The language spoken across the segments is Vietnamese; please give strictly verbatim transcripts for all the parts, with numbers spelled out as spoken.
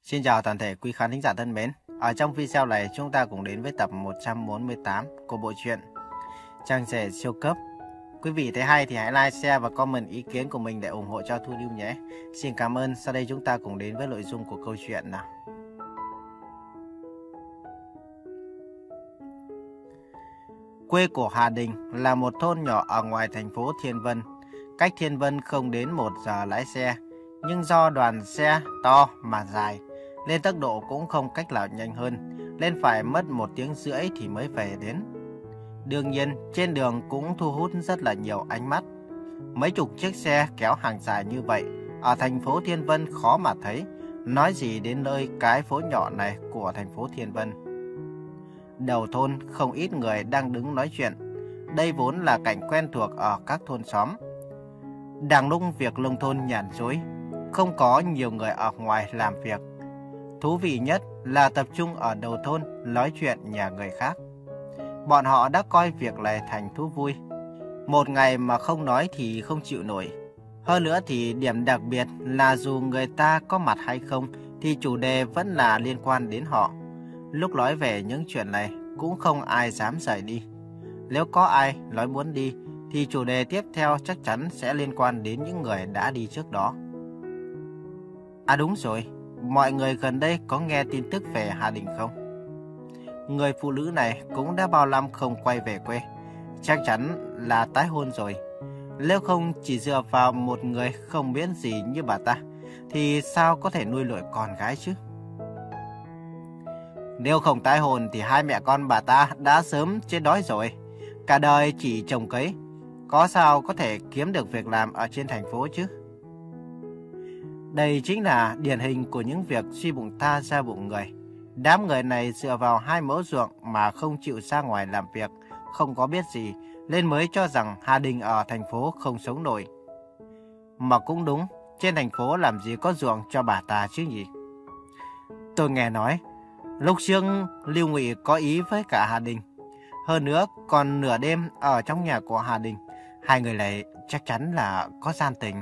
Xin chào toàn thể quý khán thính giả thân mến. Ở trong video này chúng ta cùng đến với tập một trăm bốn mươi tám của bộ truyện Trang Rể Siêu Cấp. Quý vị thấy hay thì hãy like, share và comment ý kiến của mình để ủng hộ cho Thu Lưu nhé. Xin cảm ơn. Sau đây chúng ta cùng đến với nội dung của câu chuyện nào. Quê của Hà Đình là một thôn nhỏ ở ngoài thành phố Thiên Vân. Cách Thiên Vân không đến một giờ lái xe, nhưng do đoàn xe to mà dài, nên tốc độ cũng không cách nào nhanh hơn, nên phải mất một tiếng rưỡi thì mới về đến. Đương nhiên, trên đường cũng thu hút rất là nhiều ánh mắt. Mấy chục chiếc xe kéo hàng dài như vậy, ở thành phố Thiên Vân khó mà thấy, nói gì đến nơi cái phố nhỏ này của thành phố Thiên Vân. Đầu thôn không ít người đang đứng nói chuyện, đây vốn là cảnh quen thuộc ở các thôn xóm. Đang lúc việc nông thôn nhàn rỗi, không có nhiều người ở ngoài làm việc. Thú vị nhất là tập trung ở đầu thôn nói chuyện nhà người khác. Bọn họ đã coi việc này thành thú vui. Một ngày mà không nói thì không chịu nổi. Hơn nữa thì điểm đặc biệt là dù người ta có mặt hay không thì chủ đề vẫn là liên quan đến họ. Lúc nói về những chuyện này cũng không ai dám rời đi. Nếu có ai nói muốn đi thì chủ đề tiếp theo chắc chắn sẽ liên quan đến những người đã đi trước đó. À đúng rồi, mọi người gần đây có nghe tin tức về Hà Đình không? Người phụ nữ này cũng đã bao năm không quay về quê, chắc chắn là tái hôn rồi. Nếu không chỉ dựa vào một người không biết gì như bà ta, thì sao có thể nuôi nổi con gái chứ? Nếu không tái hôn thì hai mẹ con bà ta đã sớm chết đói rồi. Cả đời chỉ trồng cấy, có sao có thể kiếm được việc làm ở trên thành phố chứ? Đây chính là điển hình của những việc suy bụng ta ra bụng người. Đám người này dựa vào hai mẫu ruộng mà không chịu ra ngoài làm việc, không có biết gì, nên mới cho rằng Hà Đình ở thành phố không sống nổi. Mà cũng đúng, trên thành phố làm gì có ruộng cho bà ta chứ nhỉ? Tôi nghe nói, lúc trước Lưu Ngụy có ý với cả Hà Đình. Hơn nữa, còn nửa đêm ở trong nhà của Hà Đình, hai người này chắc chắn là có gian tình.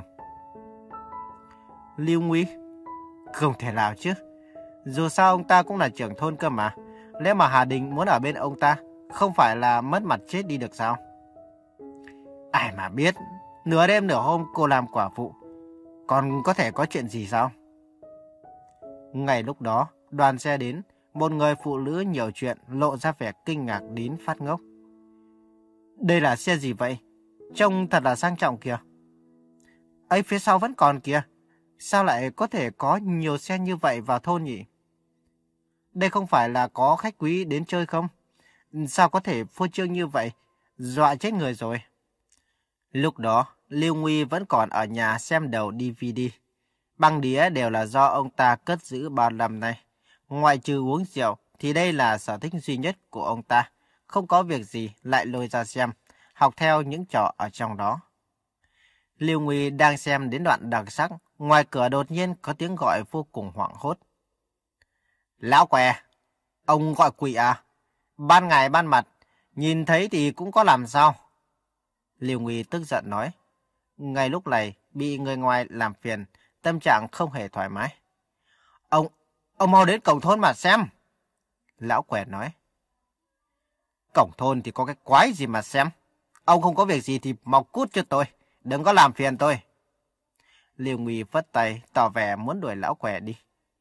Lưu Ngụy? Không thể nào chứ. Dù sao ông ta cũng là trưởng thôn cơ mà. Nếu mà Hà Đình muốn ở bên ông ta, không phải là mất mặt chết đi được sao? Ai mà biết, nửa đêm nửa hôm cô làm quả phụ, còn có thể có chuyện gì sao? Ngay lúc đó, đoàn xe đến, một người phụ nữ nhiều chuyện lộ ra vẻ kinh ngạc đến phát ngốc. Đây là xe gì vậy? Trông thật là sang trọng kìa. Ấy phía sau vẫn còn kìa. Sao lại có thể có nhiều xe như vậy vào thôn nhỉ? Đây không phải là có khách quý đến chơi không? Sao có thể phô trương như vậy? Dọa chết người rồi. Lúc đó, Lưu Nguy vẫn còn ở nhà xem đầu đê vê đê. Băng đĩa đều là do ông ta cất giữ bao năm nay. Ngoại trừ uống rượu thì đây là sở thích duy nhất của ông ta. Không có việc gì lại lôi ra xem, học theo những trò ở trong đó. Lưu Nguy đang xem đến đoạn đặc sắc, ngoài cửa đột nhiên có tiếng gọi vô cùng hoảng hốt. Lão què, ông gọi quỷ à? Ban ngày ban mặt, nhìn thấy thì cũng có làm sao? Lưu Nguy tức giận nói. Ngay lúc này, bị người ngoài làm phiền, tâm trạng không hề thoải mái. Ông, ông mau đến cổng thôn mà xem. Lão què nói. Cổng thôn thì có cái quái gì mà xem? Ông không có việc gì thì mau cút cho tôi, đừng có làm phiền tôi. Lưu Nguy phất tay, tỏ vẻ muốn đuổi lão què đi.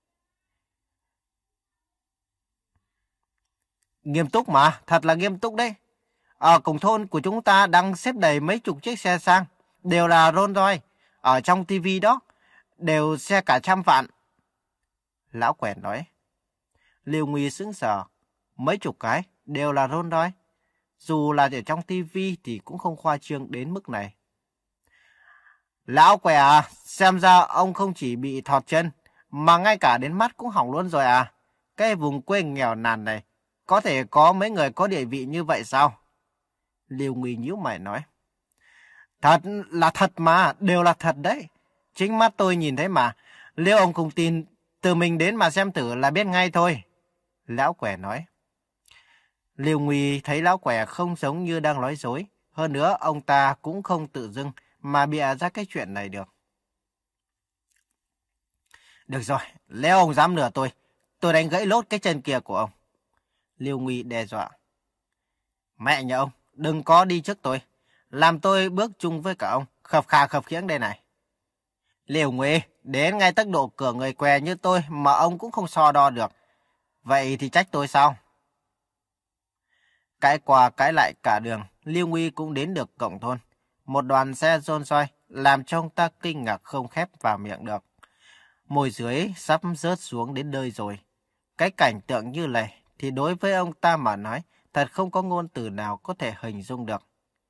Nghiêm túc mà, thật là nghiêm túc đấy. Ở cổng thôn của chúng ta đang xếp đầy mấy chục chiếc xe sang, đều là Rolls Royce. Ở trong tivi đó, đều xe cả trăm vạn. Lão què nói. Lưu Nguy sững sờ, mấy chục cái đều là Rolls Royce. Dù là ở trong tivi thì cũng không khoa trương đến mức này. Lão què à, xem ra ông không chỉ bị thọt chân, mà ngay cả đến mắt cũng hỏng luôn rồi à. Cái vùng quê nghèo nàn này, có thể có mấy người có địa vị như vậy sao? Lưu Nguy nhíu mày nói. Thật là thật mà, đều là thật đấy. Chính mắt tôi nhìn thấy mà, nếu ông không tin, tự mình đến mà xem thử là biết ngay thôi. Lão què nói. Lưu Nguy thấy lão què không giống như đang nói dối. Hơn nữa, ông ta cũng không tự dưng mà bịa ra cái chuyện này được. Được rồi, nếu ông dám lừa tôi, tôi đánh gãy lốt cái chân kia của ông. Liêu Nguy đe dọa. Mẹ nhà ông, đừng có đi trước tôi. Làm tôi bước chung với cả ông, khập khà khập khiễng đây này. Liêu Nguy, đến ngay tốc độ cửa người què như tôi mà ông cũng không so đo được. Vậy thì trách tôi sao? Cãi qua cãi lại cả đường, Liêu Nguy cũng đến được cổng thôn. Một đoàn xe rôn roi, làm cho ông ta kinh ngạc không khép vào miệng được. Môi dưới sắp rớt xuống đến nơi rồi. Cái cảnh tượng như này thì đối với ông ta mà nói, thật không có ngôn từ nào có thể hình dung được.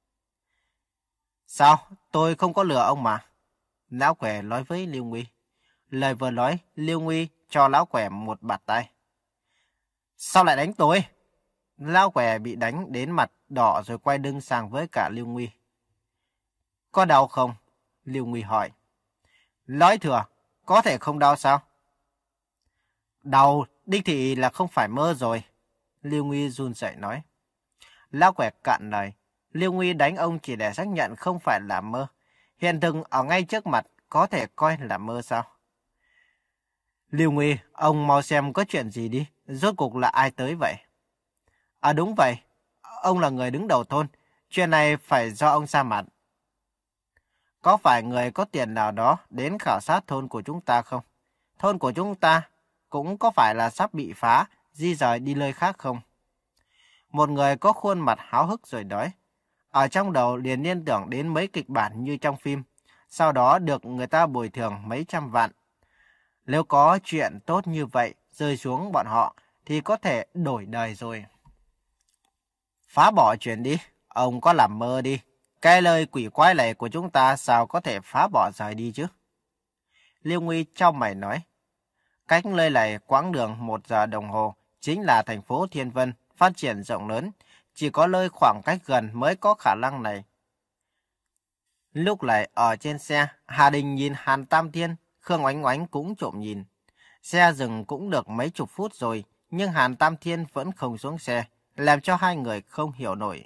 Sao? Tôi không có lừa ông mà. Lão quẻ nói với Liêu Nguy. Lời vừa nói, Liêu Nguy cho lão quẻ một bạt tay. Sao lại đánh tôi? Lão quẻ bị đánh đến mặt đỏ rồi quay lưng sang với cả Liêu Nguy. Có đau không? Liêu Nguy hỏi. Nói thừa, có thể không đau sao? Đau, đích thị là không phải mơ rồi. Liêu Nguy run rẩy nói. Lão quẻ cạn lời. Liêu Nguy đánh ông chỉ để xác nhận không phải là mơ. Hiện thực ở ngay trước mặt có thể coi là mơ sao? Liêu Nguy, ông mau xem có chuyện gì đi. Rốt cuộc là ai tới vậy? À đúng vậy. Ông là người đứng đầu thôn. Chuyện này phải do ông ra mặt. Có phải người có tiền nào đó đến khảo sát thôn của chúng ta không? Thôn của chúng ta cũng có phải là sắp bị phá, di rời đi nơi khác không? Một người có khuôn mặt háo hức rồi nói. Ở trong đầu liền liên tưởng đến mấy kịch bản như trong phim. Sau đó được người ta bồi thường mấy trăm vạn. Nếu có chuyện tốt như vậy rơi xuống bọn họ thì có thể đổi đời rồi. Phá bỏ chuyện đi, ông có làm mơ đi. Cái lời quỷ quái này của chúng ta sao có thể phá bỏ rời đi chứ? Liêu Nguy trong mày nói. Cách nơi này quãng đường một giờ đồng hồ chính là thành phố Thiên Vân phát triển rộng lớn. Chỉ có nơi khoảng cách gần mới có khả năng này. Lúc này ở trên xe, Hà Đình nhìn Hàn Tam Thiên, Khương Oánh Oánh cũng trộm nhìn. Xe dừng cũng được mấy chục phút rồi, nhưng Hàn Tam Thiên vẫn không xuống xe, làm cho hai người không hiểu nổi.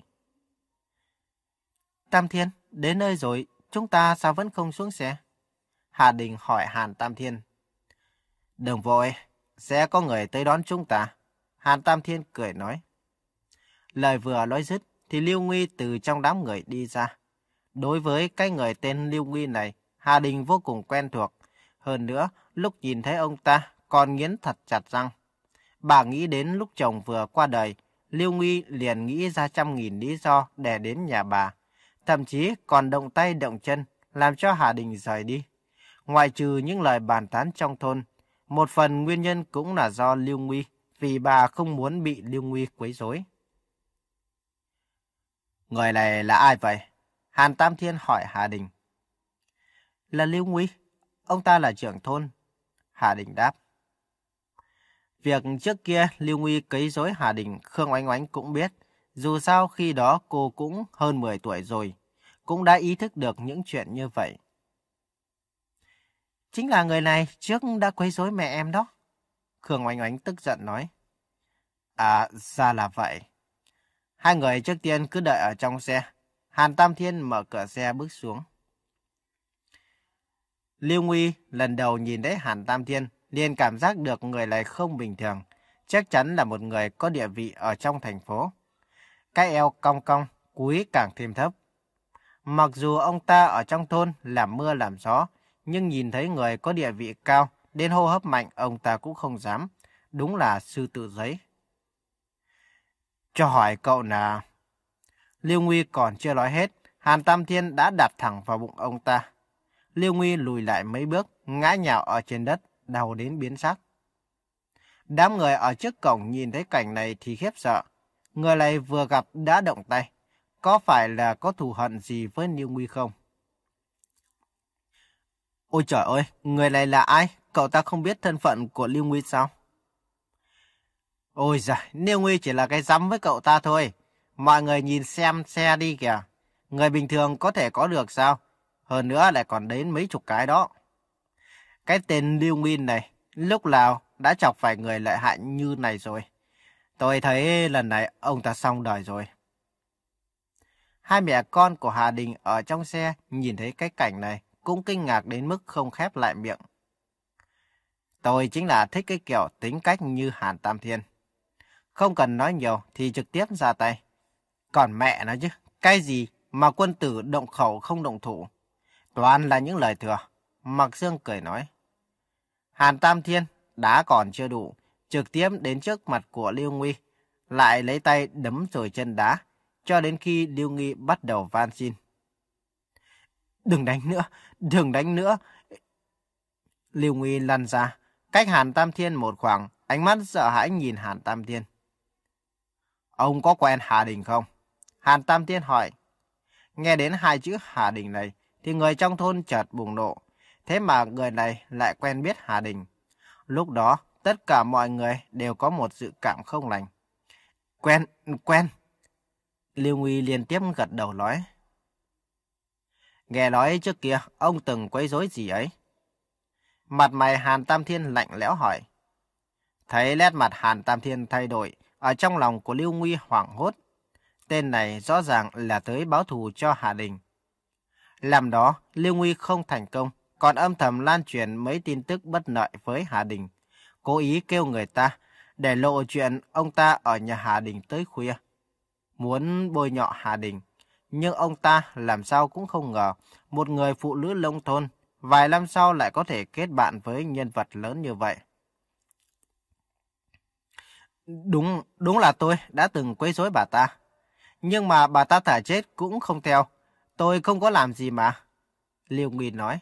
Tam Thiên, đến nơi rồi, chúng ta sao vẫn không xuống xe? Hà Đình hỏi Hàn Tam Thiên. Đừng vội, sẽ có người tới đón chúng ta. Hàn Tam Thiên cười nói. Lời vừa nói dứt, thì Liêu Nguy từ trong đám người đi ra. Đối với cái người tên Liêu Nguy này, Hà Đình vô cùng quen thuộc. Hơn nữa, lúc nhìn thấy ông ta, còn nghiến thật chặt răng. Bà nghĩ đến lúc chồng vừa qua đời, Liêu Nguy liền nghĩ ra trăm nghìn lý do để đến nhà bà. Thậm chí còn động tay động chân, làm cho Hà Đình rời đi. Ngoại trừ những lời bàn tán trong thôn, một phần nguyên nhân cũng là do Liêu Nguy, vì bà không muốn bị Liêu Nguy quấy rối. Người này là ai vậy? Hàn Tam Thiên hỏi Hà Đình. Là Liêu Nguy, ông ta là trưởng thôn. Hà Đình đáp. Việc trước kia Liêu Nguy quấy rối Hà Đình, Khương Oánh Oánh cũng biết. Dù sao khi đó cô cũng hơn mười tuổi rồi, cũng đã ý thức được những chuyện như vậy. Chính là người này trước đã quấy rối mẹ em đó. Khương Oánh Oánh tức giận nói. À, ra là vậy. Hai người trước tiên cứ đợi ở trong xe. Hàn Tam Thiên mở cửa xe bước xuống. Liêu Nguy lần đầu nhìn thấy Hàn Tam Thiên, liền cảm giác được người này không bình thường. Chắc chắn là một người có địa vị ở trong thành phố. Cái eo cong cong, cúi càng thêm thấp. Mặc dù ông ta ở trong thôn làm mưa làm gió, nhưng nhìn thấy người có địa vị cao, đến hô hấp mạnh ông ta cũng không dám. Đúng là sư tử giấy. Cho hỏi cậu nào. Liêu Nguy còn chưa nói hết, Hàn Tam Thiên đã đặt thẳng vào bụng ông ta. Liêu Nguy lùi lại mấy bước, ngã nhào ở trên đất, đau đến biến sắc. Đám người ở trước cổng nhìn thấy cảnh này thì khiếp sợ. Người này vừa gặp đã động tay. Có phải là có thù hận gì với Liêu Nguy không? Ôi trời ơi, người này là ai? Cậu ta không biết thân phận của Liêu Nguy sao? Ôi giời, Liêu Nguy chỉ là cái rắm với cậu ta thôi. Mọi người nhìn xem xe đi kìa. Người bình thường có thể có được sao? Hơn nữa lại còn đến mấy chục cái đó. Cái tên Liêu Nguy này, lúc nào đã chọc phải người lợi hại như này rồi. Tôi thấy lần này ông ta xong đời rồi. Hai mẹ con của Hà Đình ở trong xe nhìn thấy cái cảnh này cũng kinh ngạc đến mức không khép lại miệng. Tôi chính là thích cái kiểu tính cách như Hàn Tam Thiên. Không cần nói nhiều thì trực tiếp ra tay. Còn mẹ nó chứ, cái gì mà quân tử động khẩu không động thủ. Toàn là những lời thừa. Mạc Dương cười nói. Hàn Tam Thiên đã còn chưa đủ, trực tiếp đến trước mặt của Lưu Nguy, lại lấy tay đấm rồi chân đá, cho đến khi Lưu Nghi bắt đầu van xin. Đừng đánh nữa, đừng đánh nữa. Lưu Nguy lăn ra, cách Hàn Tam Thiên một khoảng, ánh mắt sợ hãi nhìn Hàn Tam Thiên. Ông có quen Hà Đình không? Hàn Tam Thiên hỏi. Nghe đến hai chữ Hà Đình này, thì người trong thôn chợt bùng nộ. Thế mà người này lại quen biết Hà Đình. Lúc đó, tất cả mọi người đều có một dự cảm không lành. Quen, quen. Lưu Nguy liên tiếp gật đầu nói. Nghe nói trước kia, ông từng quấy rối gì ấy? Mặt mày Hàn Tam Thiên lạnh lẽo hỏi. Thấy nét mặt Hàn Tam Thiên thay đổi, ở trong lòng của Lưu Nguy hoảng hốt. Tên này rõ ràng là tới báo thù cho Hà Đình. Làm đó, Lưu Nguy không thành công, còn âm thầm lan truyền mấy tin tức bất lợi với Hà Đình. Cố ý kêu người ta để lộ chuyện ông ta ở nhà Hà Đình tới khuya. Muốn bôi nhọ Hà Đình, nhưng ông ta làm sao cũng không ngờ một người phụ nữ nông thôn vài năm sau lại có thể kết bạn với nhân vật lớn như vậy. Đúng, đúng là tôi đã từng quấy rối bà ta. Nhưng mà bà ta thả chết cũng không theo. Tôi không có làm gì mà. Lưu Nguy nói.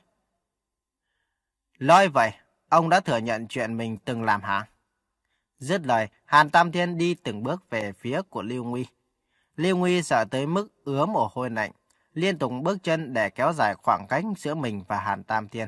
Nói vậy, ông đã thừa nhận chuyện mình từng làm hả? Dứt lời, Hàn Tam Thiên đi từng bước về phía của Lưu Nguy. Lưu Nguy sợ tới mức ứa mồ hôi lạnh, liên tục bước chân để kéo dài khoảng cách giữa mình và Hàn Tam Thiên.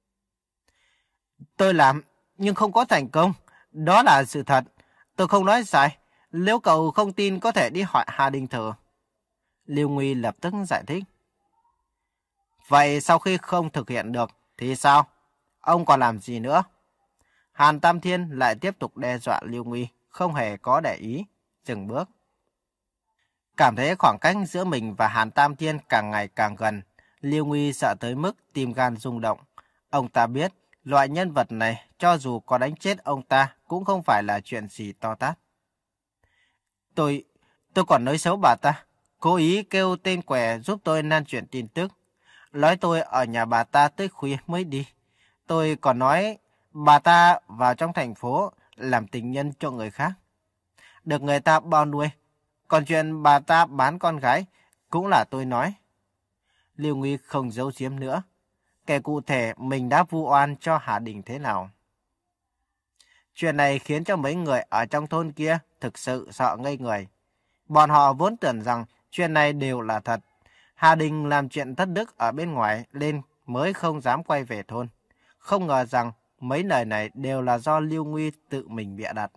Tôi làm, nhưng không có thành công. Đó là sự thật. Tôi không nói sai. Nếu cậu không tin có thể đi hỏi Hà Đình thử. Lưu Nguy lập tức giải thích. Vậy sau khi không thực hiện được thì sao? Ông còn làm gì nữa? Hàn Tam Thiên lại tiếp tục đe dọa Lưu Nguy, không hề có để ý, dừng bước. Cảm thấy khoảng cách giữa mình và Hàn Tam Thiên càng ngày càng gần, Lưu Nguy sợ tới mức tim gan rung động. Ông ta biết, loại nhân vật này cho dù có đánh chết ông ta cũng không phải là chuyện gì to tát. Tôi, tôi còn nói xấu bà ta, cố ý kêu tên què giúp tôi lan truyền tin tức. Nói tôi ở nhà bà ta tới khuya mới đi. Tôi còn nói bà ta vào trong thành phố làm tình nhân cho người khác. Được người ta bao nuôi. Còn chuyện bà ta bán con gái cũng là tôi nói. Lưu Nguy không giấu giếm nữa. Kể cụ thể mình đã vu oan cho Hà Đình thế nào. Chuyện này khiến cho mấy người ở trong thôn kia thực sự sợ ngây người. Bọn họ vốn tưởng rằng chuyện này đều là thật. Hà Đình làm chuyện thất đức ở bên ngoài nên mới không dám quay về thôn. Không ngờ rằng mấy lời này đều là do Lưu Nguy tự mình bịa đặt.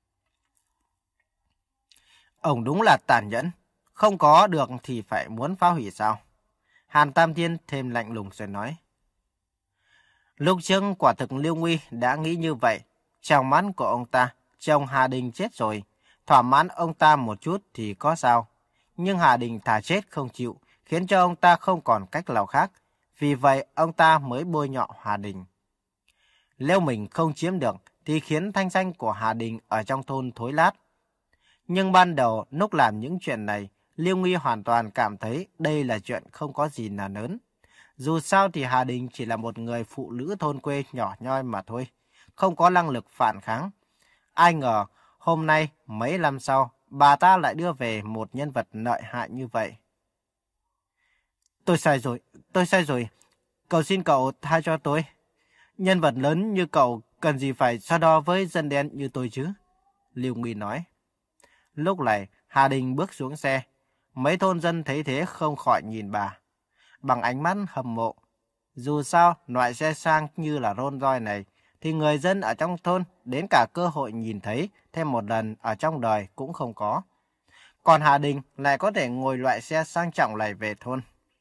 Ông đúng là tàn nhẫn. Không có được thì phải muốn phá hủy sao? Hàn Tam Thiên thêm lạnh lùng rồi nói. Lúc trước quả thực Lưu Nguy đã nghĩ như vậy. Trong mắt của ông ta, chồng Hà Đình chết rồi. Thỏa mãn ông ta một chút thì có sao. Nhưng Hà Đình thà chết không chịu, khiến cho ông ta không còn cách nào khác. Vì vậy ông ta mới bôi nhọ Hà Đình. Nếu mình không chiếm được thì khiến thanh danh của Hà Đình ở trong thôn thối lát. Nhưng ban đầu lúc làm những chuyện này, Lưu Nguy hoàn toàn cảm thấy đây là chuyện không có gì là lớn. Dù sao thì Hà Đình chỉ là một người phụ nữ thôn quê nhỏ nhoi mà thôi, không có năng lực phản kháng. Ai ngờ hôm nay mấy năm sau, bà ta lại đưa về một nhân vật lợi hại như vậy. Tôi sai rồi, tôi sai rồi. Cầu xin cậu tha cho tôi. Nhân vật lớn như cậu cần gì phải so đo với dân đen như tôi chứ? Lưu Nguy nói. Lúc này, Hà Đình bước xuống xe. Mấy thôn dân thấy thế không khỏi nhìn bà bằng ánh mắt hâm mộ. Dù sao, loại xe sang như là Rolls Royce này, thì người dân ở trong thôn đến cả cơ hội nhìn thấy thêm một lần ở trong đời cũng không có. Còn Hà Đình lại có thể ngồi loại xe sang trọng này về thôn.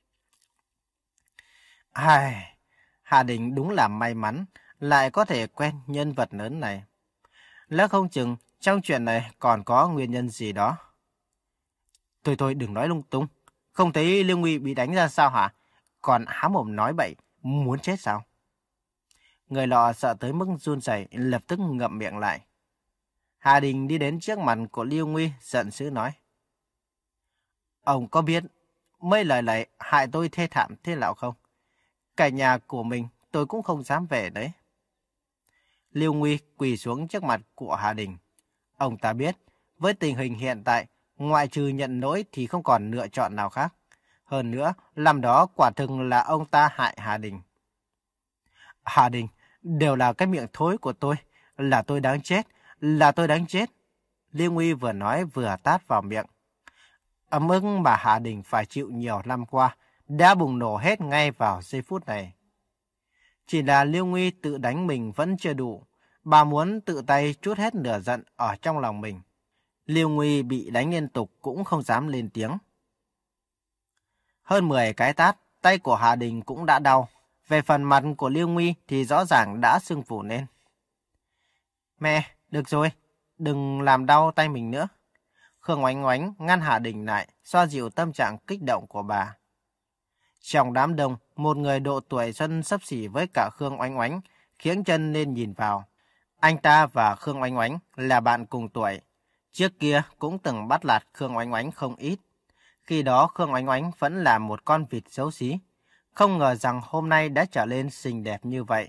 Ai... Hà Đình đúng là may mắn, lại có thể quen nhân vật lớn này. Lỡ không chừng, trong chuyện này còn có nguyên nhân gì đó. Thôi thôi đừng nói lung tung. Không thấy Lưu Nguy bị đánh ra sao hả? Còn há mồm nói bậy, muốn chết sao? Người lọ sợ tới mức run rẩy, lập tức ngậm miệng lại. Hà Đình đi đến trước mặt của Lưu Nguy, giận dữ nói. Ông có biết mấy lời này hại tôi thê thảm thế nào không? Cả nhà của mình tôi cũng không dám về đấy. Lưu Nguy quỳ xuống trước mặt của Hà Đình. Ông ta biết, với tình hình hiện tại, ngoại trừ nhận lỗi thì không còn lựa chọn nào khác. Hơn nữa, làm đó quả thực là ông ta hại Hà Đình. Hà Đình, đều là cái miệng thối của tôi, là tôi đáng chết, là tôi đáng chết. Lưu Nguy vừa nói vừa tát vào miệng. Ấm ức mà Hà Đình phải chịu nhiều năm qua, đã bùng nổ hết ngay vào giây phút này. Chỉ là Lưu Nguy tự đánh mình vẫn chưa đủ, bà muốn tự tay trút hết lửa giận ở trong lòng mình. Lưu Nguy bị đánh liên tục cũng không dám lên tiếng. Hơn mười cái tát, tay của Hà Đình cũng đã đau. Về phần mặt của Lưu Nguy thì rõ ràng đã sưng phù lên. Mẹ, được rồi, đừng làm đau tay mình nữa. Khương Oánh Oánh ngăn Hà Đình lại, xoa dịu tâm trạng kích động của bà. Trong đám đông, một người độ tuổi xuân xấp xỉ với cả Khương Oánh Oánh, khiếng chân lên nhìn vào. Anh ta và Khương Oánh Oánh là bạn cùng tuổi. Trước kia cũng từng bắt nạt Khương Oánh Oánh không ít. Khi đó Khương Oánh Oánh vẫn là một con vịt xấu xí. Không ngờ rằng hôm nay đã trở lên xinh đẹp như vậy.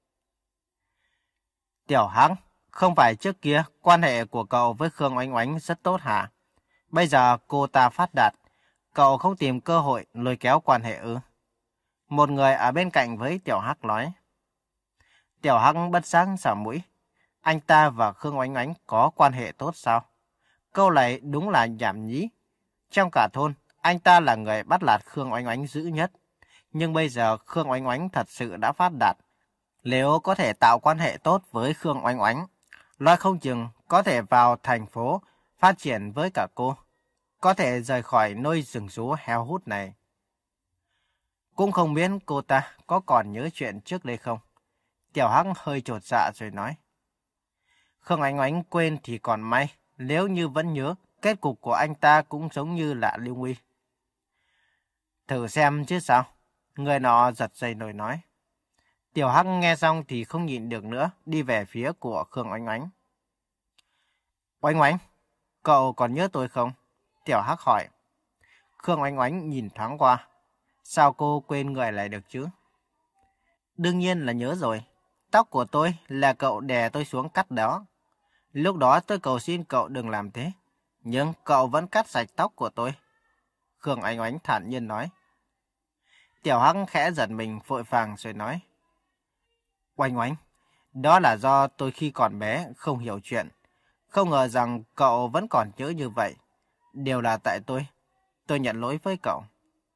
Tiểu Hắc, không phải trước kia quan hệ của cậu với Khương Oánh Oánh rất tốt hả? Bây giờ cô ta phát đạt, cậu không tìm cơ hội lôi kéo quan hệ ư? Một người ở bên cạnh với Tiểu Hắc nói. Tiểu Hắc bất giác sờ mũi. Anh ta và Khương Oánh Oánh có quan hệ tốt sao? Câu này đúng là nhảm nhí. Trong cả thôn, anh ta là người bắt nạt Khương Oánh Oánh dữ nhất. Nhưng bây giờ Khương Oánh Oánh thật sự đã phát đạt. Nếu có thể tạo quan hệ tốt với Khương Oánh Oánh, nói không chừng có thể vào thành phố phát triển với cả cô. Có thể rời khỏi nơi rừng rú heo hút này. Cũng không biết cô ta có còn nhớ chuyện trước đây không? Tiểu Hắc hơi chột dạ rồi nói. Khương Oánh Oánh quên thì còn may, nếu như vẫn nhớ, kết cục của anh ta cũng giống như là Lưu Nguy. Thử xem chứ sao? Người nọ giật dây nổi nói. Tiểu Hắc nghe xong thì không nhịn được nữa, đi về phía của Khương Oánh Oánh. Oánh Oánh, cậu còn nhớ tôi không? Tiểu Hắc hỏi. Khương Oánh Oánh nhìn thoáng qua. Sao cô quên người lại được chứ? Đương nhiên là nhớ rồi. Tóc của tôi là cậu đè tôi xuống cắt đó. Lúc đó tôi cầu xin cậu đừng làm thế. Nhưng cậu vẫn cắt sạch tóc của tôi. Khương Oánh Oánh thản nhiên nói. Tiểu Hắc khẽ giật mình vội vàng rồi nói. Oánh Oánh, đó là do tôi khi còn bé không hiểu chuyện. Không ngờ rằng cậu vẫn còn nhớ như vậy. Đều là tại tôi. Tôi nhận lỗi với cậu.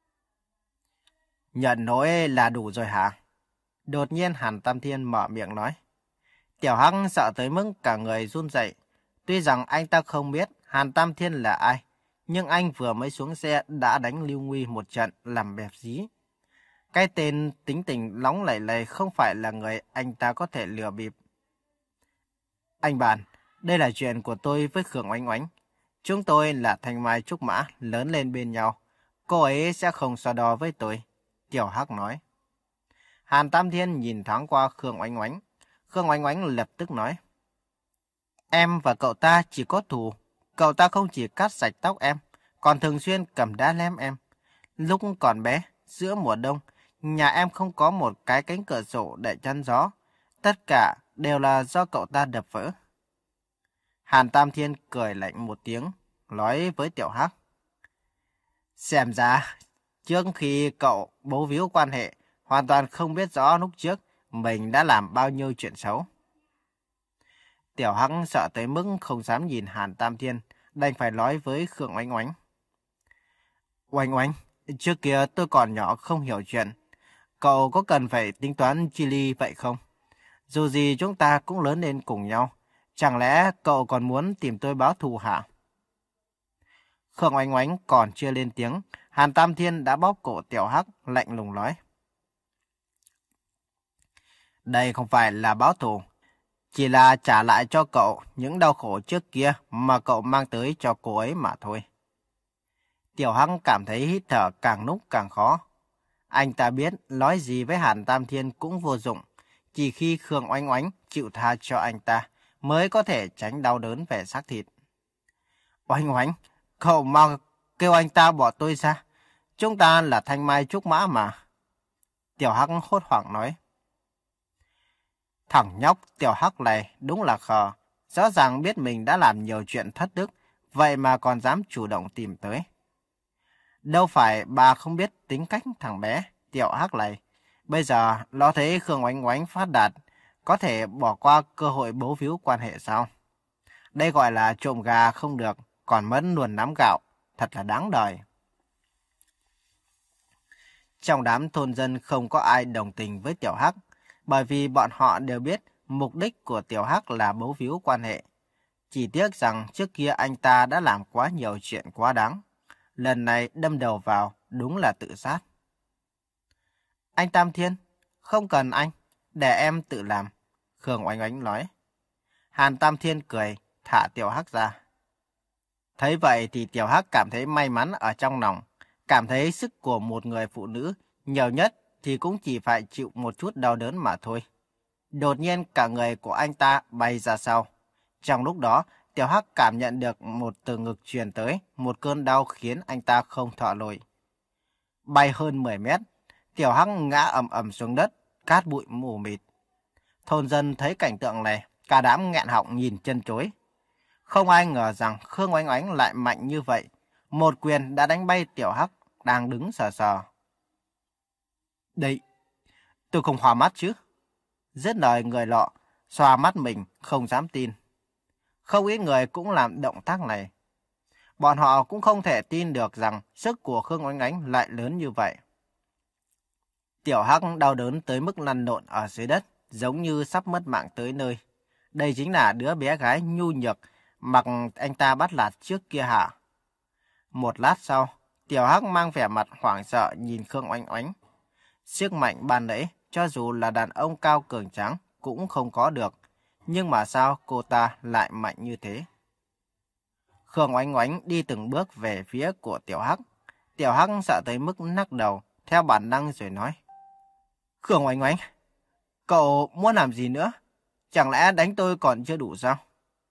Nhận lỗi là đủ rồi hả? Đột nhiên Hàn Tam Thiên mở miệng nói. Tiểu Hắc sợ tới mức cả người run rẩy. Tuy rằng anh ta không biết Hàn Tam Thiên là ai, nhưng anh vừa mới xuống xe đã đánh Lưu Nguy một trận làm bẹp dí. Cái tên tính tình nóng lẩy này không phải là người anh ta có thể lừa bịp. Anh bạn, đây là chuyện của tôi với Khương Oánh Oánh. Chúng tôi là thanh mai trúc mã, lớn lên bên nhau. Cô ấy sẽ không so đo với tôi. Tiểu Hắc nói. Hàn Tam Thiên nhìn thoáng qua Khương Oánh Oánh. Khương Oánh Oánh lập tức nói. Em và cậu ta chỉ có thù. Cậu ta không chỉ cắt sạch tóc em, còn thường xuyên cầm đá ném em. Lúc còn bé, giữa mùa đông, nhà em không có một cái cánh cửa sổ để chắn gió. Tất cả đều là do cậu ta đập vỡ. Hàn Tam Thiên cười lạnh một tiếng, nói với Tiểu Hắc. Xem ra, trước khi cậu bấu víu quan hệ, hoàn toàn không biết rõ lúc trước mình đã làm bao nhiêu chuyện xấu. Tiểu Hắc sợ tới mức không dám nhìn Hàn Tam Thiên, đành phải nói với Khương Oánh Oánh. Oánh Oánh, trước kia tôi còn nhỏ không hiểu chuyện. Cậu có cần phải tính toán chi ly vậy không? Dù gì chúng ta cũng lớn lên cùng nhau. Chẳng lẽ cậu còn muốn tìm tôi báo thù hả? Khương Oánh Oánh còn chưa lên tiếng, Hàn Tam Thiên đã bóp cổ Tiểu Hắc lạnh lùng nói. Đây không phải là báo thù, chỉ là trả lại cho cậu những đau khổ trước kia mà cậu mang tới cho cô ấy mà thôi. Tiểu Hắc cảm thấy hít thở càng lúc càng khó. Anh ta biết nói gì với Hàn Tam Thiên cũng vô dụng, Chỉ khi Khương Oánh Oánh chịu tha cho anh ta mới có thể tránh đau đớn về xác thịt. Oánh Oánh, cậu mau kêu anh ta bỏ tôi ra. Chúng ta là thanh mai trúc mã mà. Tiểu Hắc hốt hoảng nói. Thằng nhóc Tiểu Hắc này đúng là khờ. Rõ ràng biết mình đã làm nhiều chuyện thất đức, vậy mà còn dám chủ động tìm tới. Đâu phải bà không biết tính cách thằng bé Tiểu Hắc này. Bây giờ nó thấy Khương Oánh Oánh phát đạt, có thể bỏ qua cơ hội bấu víu quan hệ sao? Đây gọi là trộm gà không được, còn mất luồn nắm gạo, thật là đáng đời. Trong đám thôn dân không có ai đồng tình với Tiểu Hắc, bởi vì bọn họ đều biết mục đích của Tiểu Hắc là bấu víu quan hệ. Chỉ tiếc rằng trước kia anh ta đã làm quá nhiều chuyện quá đáng. Lần này đâm đầu vào đúng là tự sát. Anh Tam Thiên, không cần anh, để em tự làm, Khương Oánh Oánh nói. Hàn Tam Thiên cười, thả Tiểu Hắc ra. Thấy vậy thì Tiểu Hắc cảm thấy may mắn ở trong lòng, cảm thấy sức của một người phụ nữ nhiều nhất thì cũng chỉ phải chịu một chút đau đớn mà thôi. Đột nhiên cả người của anh ta bay ra sau. Trong lúc đó, Tiểu Hắc cảm nhận được một từ ngực truyền tới, một cơn đau khiến anh ta không thở nổi. Bay hơn mười mét, Tiểu Hắc ngã ầm ầm xuống đất, cát bụi mù mịt. Thôn dân thấy cảnh tượng này, cả đám nghẹn họng nhìn chân chối. Không ai ngờ rằng Khương Oánh Oánh lại mạnh như vậy. Một quyền đã đánh bay Tiểu Hắc đang đứng sờ sờ. Đây, tôi không hòa mắt chứ. Dứt lời người lọ, xoa mắt mình, không dám tin. Không ít người cũng làm động tác này. Bọn họ cũng không thể tin được rằng sức của Khương Oánh Oánh lại lớn như vậy. Tiểu Hắc đau đớn tới mức lăn lộn ở dưới đất, giống như sắp mất mạng tới nơi. Đây chính là đứa bé gái nhu nhược mặc anh ta bắt nạt trước kia hả? Một lát sau, Tiểu Hắc mang vẻ mặt hoảng sợ nhìn Khương Oánh Oánh. Sức mạnh ban nãy, cho dù là đàn ông cao cường tráng, cũng không có được. Nhưng mà sao cô ta lại mạnh như thế? Khương Oánh Oánh đi từng bước về phía của Tiểu Hắc. Tiểu Hắc sợ tới mức nắc đầu, theo bản năng rồi nói. Khương Oánh Oánh, cậu muốn làm gì nữa? Chẳng lẽ đánh tôi còn chưa đủ sao?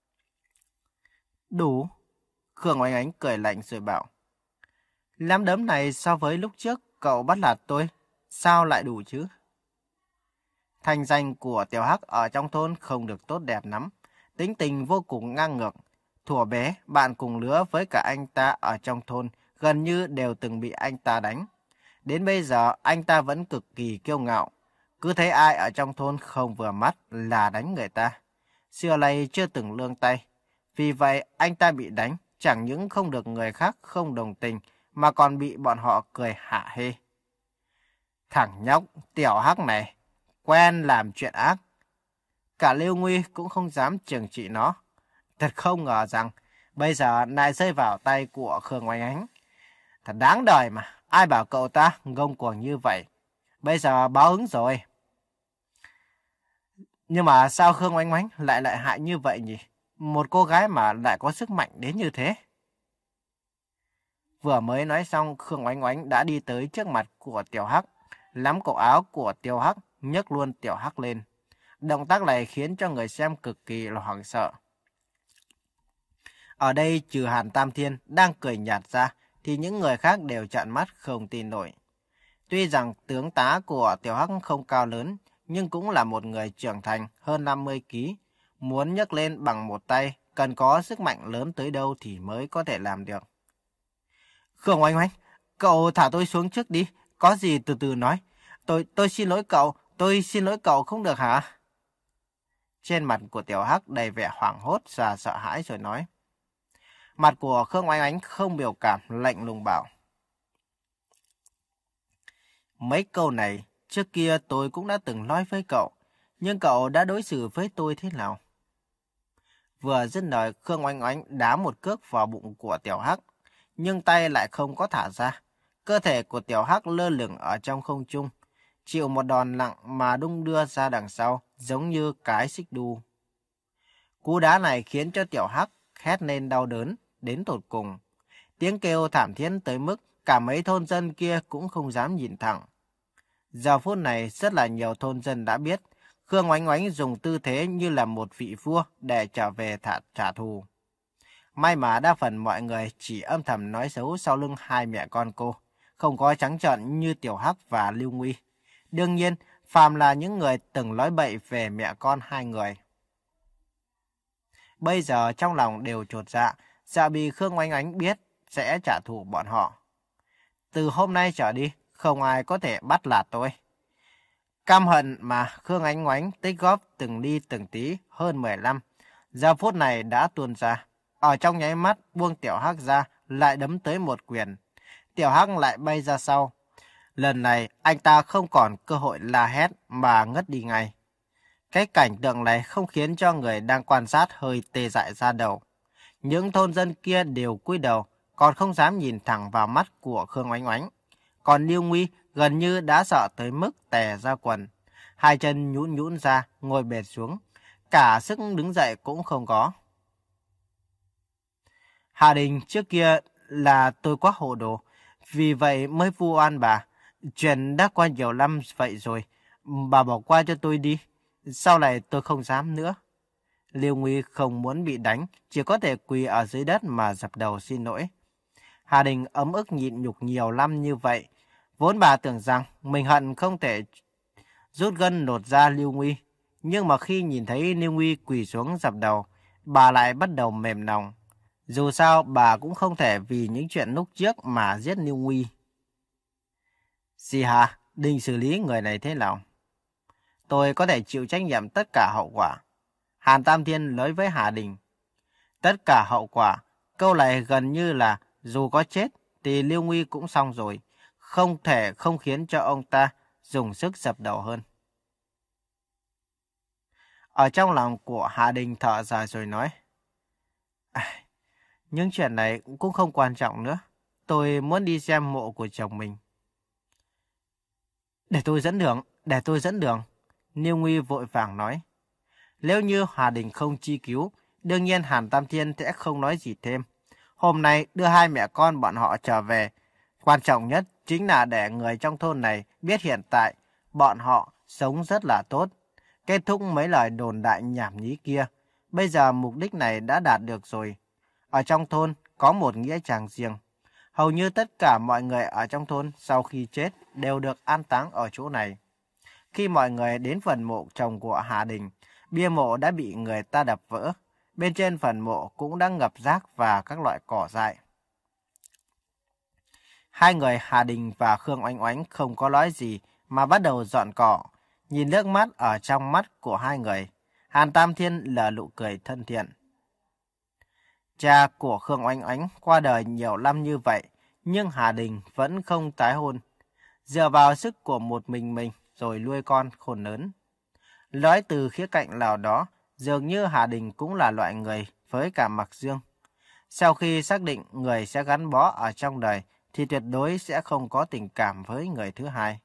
Đủ. Khương Oánh Oánh cười lạnh rồi bảo. Nắm đấm này so với lúc trước cậu bắt nạt tôi, sao lại đủ chứ? Thành danh của Tiểu Hắc ở trong thôn không được tốt đẹp lắm, tính tình vô cùng ngang ngược. Thuở bé, bạn cùng lứa với cả anh ta ở trong thôn gần như đều từng bị anh ta đánh. Đến bây giờ anh ta vẫn cực kỳ kiêu ngạo, cứ thấy ai ở trong thôn không vừa mắt là đánh người ta. Xưa nay chưa từng lương tay, vì vậy anh ta bị đánh chẳng những không được người khác không đồng tình mà còn bị bọn họ cười hả hê. Thằng nhóc Tiểu Hắc này quen làm chuyện ác. Cả Lưu Nguy cũng không dám trừng trị nó. Thật không ngờ rằng bây giờ lại rơi vào tay của Khương Oánh Oánh. Thật đáng đời mà, ai bảo cậu ta ngông cuồng như vậy. Bây giờ báo ứng rồi. Nhưng mà sao Khương Oánh Oánh lại lợi hại như vậy nhỉ? Một cô gái mà lại có sức mạnh đến như thế. Vừa mới nói xong, Khương Oánh Oánh đã đi tới trước mặt của Tiểu Hắc, nắm cổ áo của Tiểu Hắc, nhấc luôn Tiểu Hắc lên. Động tác này khiến cho người xem cực kỳ là hoảng sợ. Ở đây trừ Hàn Tam Thiên đang cười nhạt ra, thì những người khác đều trợn mắt không tin nổi. Tuy rằng tướng tá của Tiểu Hắc không cao lớn, nhưng cũng là một người trưởng thành hơn năm mươi ki lô gam. Muốn nhấc lên bằng một tay, cần có sức mạnh lớn tới đâu thì mới có thể làm được. Khương Oánh Oánh, cậu thả tôi xuống trước đi, có gì từ từ nói. Tôi, tôi xin lỗi cậu, tôi xin lỗi cậu không được hả? Trên mặt của Tiểu Hắc đầy vẻ hoảng hốt và sợ hãi rồi nói. Mặt của Khương Oánh Oánh không biểu cảm, lạnh lùng bảo. Mấy câu này, trước kia tôi cũng đã từng nói với cậu, nhưng cậu đã đối xử với tôi thế nào? Vừa dứt lời, Khương Oánh Oánh đá một cước vào bụng của Tiểu Hắc, nhưng tay lại không có thả ra. Cơ thể của Tiểu Hắc lơ lửng ở trong không trung, chịu một đòn nặng mà đung đưa ra đằng sau, giống như cái xích đu. Cú đá này khiến cho Tiểu Hắc hét lên đau đớn đến tột cùng. Tiếng kêu thảm thiết tới mức cả mấy thôn dân kia cũng không dám nhìn thẳng. Giờ phút này rất là nhiều thôn dân đã biết Khương Oánh Oánh dùng tư thế như là một vị vua để trở về thả, trả thù. May mà đa phần mọi người chỉ âm thầm nói xấu sau lưng hai mẹ con cô, không có trắng trợn như Tiểu Hắc và Lưu Nguy. Đương nhiên, phàm là những người từng nói bậy về mẹ con hai người. Bây giờ trong lòng đều chột dạ, sợ bị Khương Oánh Oánh biết sẽ trả thù bọn họ. Từ hôm nay trở đi, không ai có thể bắt nạt tôi. Căm hận mà Khương Oánh Oánh tích góp từng đi từng tí hơn mười năm, giờ phút này đã tuôn ra. Ở trong nháy mắt buông Tiểu Hắc ra, lại đấm tới một quyền. Tiểu Hắc lại bay ra sau. Lần này anh ta không còn cơ hội la hét mà ngất đi ngay. Cái cảnh tượng này không khiến cho người đang quan sát hơi tê dại ra đầu. Những thôn dân kia đều cúi đầu, còn không dám nhìn thẳng vào mắt của Khương Oánh Oánh. Còn Lưu Nguy gần như đã sợ tới mức tè ra quần. Hai chân nhũn nhũn ra, ngồi bệt xuống. Cả sức đứng dậy cũng không có. Hà Đình trước kia là tôi quá hồ đồ, vì vậy mới vu oan bà. Chuyện đã qua nhiều năm vậy rồi, bà bỏ qua cho tôi đi. Sau này tôi không dám nữa. Lưu Nguy không muốn bị đánh, chỉ có thể quỳ ở dưới đất mà dập đầu xin lỗi. Hà Đình ấm ức nhịn nhục nhiều năm như vậy. Vốn bà tưởng rằng mình hận không thể rút gân lột da Lưu Nguy. Nhưng mà khi nhìn thấy Lưu Nguy quỳ xuống dập đầu, bà lại bắt đầu mềm lòng. Dù sao bà cũng không thể vì những chuyện lúc trước mà giết Lưu Nguy. Sì hà, định xử lý người này thế nào? Tôi có thể chịu trách nhiệm tất cả hậu quả. Hàn Tam Thiên nói với Hà Đình. Tất cả hậu quả, câu này gần như là dù có chết thì Lưu Nguy cũng xong rồi. Không thể không khiến cho ông ta dùng sức dập đầu hơn. Ở trong lòng của Hà Đình thở dài rồi nói. À, những chuyện này cũng không quan trọng nữa. Tôi muốn đi xem mộ của chồng mình. Để tôi dẫn đường, để tôi dẫn đường. Lưu Nguy vội vàng nói. Nếu như Hà Đình không chi cứu, đương nhiên Hàn Tam Thiên sẽ không nói gì thêm. Hôm nay đưa hai mẹ con bọn họ trở về. Quan trọng nhất chính là để người trong thôn này biết hiện tại bọn họ sống rất là tốt. Kết thúc mấy lời đồn đại nhảm nhí kia. Bây giờ mục đích này đã đạt được rồi. Ở trong thôn có một nghĩa trang riêng. Hầu như tất cả mọi người ở trong thôn sau khi chết đều được an táng ở chỗ này. Khi mọi người đến phần mộ chồng của Hà Đình, bia mộ đã bị người ta đập vỡ. Bên trên phần mộ cũng đang ngập rác và các loại cỏ dại. Hai người Hà Đình và Khương Oánh Oánh không có nói gì mà bắt đầu dọn cỏ. Nhìn nước mắt ở trong mắt của hai người, Hàn Tam Thiên lờ nụ cười thân thiện. Cha của Khương Oánh Oánh qua đời nhiều năm như vậy, nhưng Hà Đình vẫn không tái hôn. Dựa vào sức của một mình mình rồi nuôi con khôn lớn. Nói từ khía cạnh nào đó, dường như Hà Đình cũng là loại người với cả Mạc Dương. Sau khi xác định người sẽ gắn bó ở trong đời, thì tuyệt đối sẽ không có tình cảm với người thứ hai.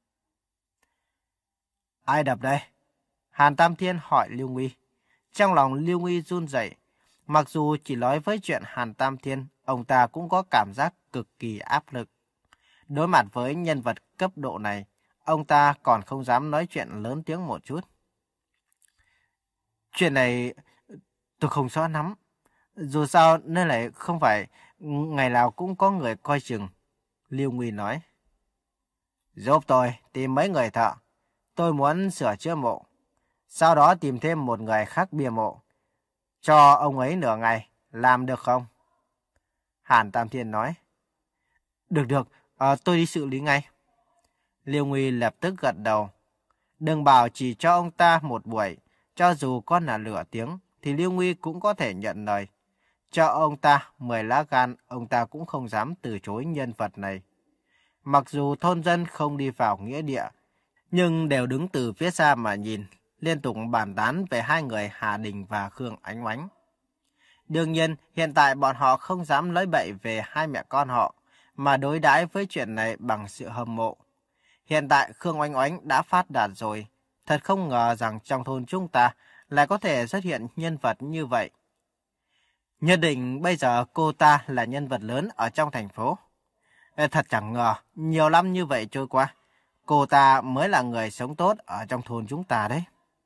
Ai đập đây? Hàn Tam Thiên hỏi Lưu Nguy. Trong lòng Lưu Nguy run rẩy. Mặc dù chỉ nói với chuyện Hàn Tam Thiên, ông ta cũng có cảm giác cực kỳ áp lực. Đối mặt với nhân vật cấp độ này, ông ta còn không dám nói chuyện lớn tiếng một chút. Chuyện này tôi không rõ lắm. Dù sao nơi này không phải ngày nào cũng có người coi chừng. Lưu Nguy nói. Giúp tôi tìm mấy người thợ. Tôi muốn sửa chữa mộ. Sau đó tìm thêm một người khác bia mộ. Cho ông ấy nửa ngày. Làm được không? Hàn Tam Thiên nói. Được được, à, tôi đi xử lý ngay. Lưu Nguy lập tức gật đầu. Đừng bảo chỉ cho ông ta một buổi. Cho dù có là nửa tiếng, thì Lưu Nguy cũng có thể nhận lời. Cho ông ta mười lá gan, ông ta cũng không dám từ chối nhân vật này. Mặc dù thôn dân không đi vào nghĩa địa, nhưng đều đứng từ phía xa mà nhìn, liên tục bàn tán về hai người Hà Đình và Khương Oánh Oánh. Đương nhiên, hiện tại bọn họ không dám nói bậy về hai mẹ con họ, mà đối đãi với chuyện này bằng sự hâm mộ. Hiện tại Khương Oánh Oánh đã phát đạt rồi, thật không ngờ rằng trong thôn chúng ta lại có thể xuất hiện nhân vật như vậy. Nhất định bây giờ cô ta là nhân vật lớn ở trong thành phố. Thật chẳng ngờ, nhiều năm như vậy trôi qua, cô ta mới là người sống tốt ở trong thôn chúng ta đấy.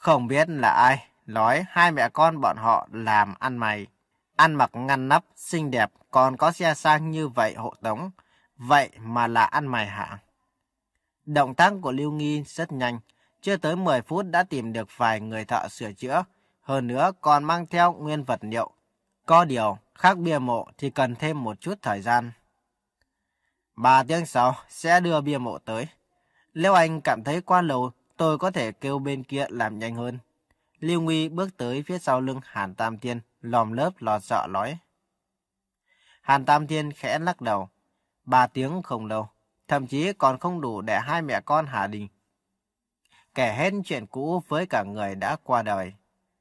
Không biết là ai nói hai mẹ con bọn họ làm ăn mày, ăn mặc ngăn nắp, xinh đẹp, còn có xe sang như vậy hộ tống. Vậy mà là ăn mày hả? Động tác của Lưu Nghi rất nhanh, chưa tới mười phút đã tìm được vài người thợ sửa chữa, hơn nữa còn mang theo nguyên vật liệu. Có điều, khác bia mộ thì cần thêm một chút thời gian. Ba tiếng sau sẽ đưa bia mộ tới. Nếu anh cảm thấy quá lâu, tôi có thể kêu bên kia làm nhanh hơn. Lưu Nguy bước tới phía sau lưng Hàn Tam Thiên, lòm lớp lo sợ nói. Hàn Tam Thiên khẽ lắc đầu. Ba tiếng không lâu, thậm chí còn không đủ để hai mẹ con Hà Đình kể hết chuyện cũ với cả người đã qua đời.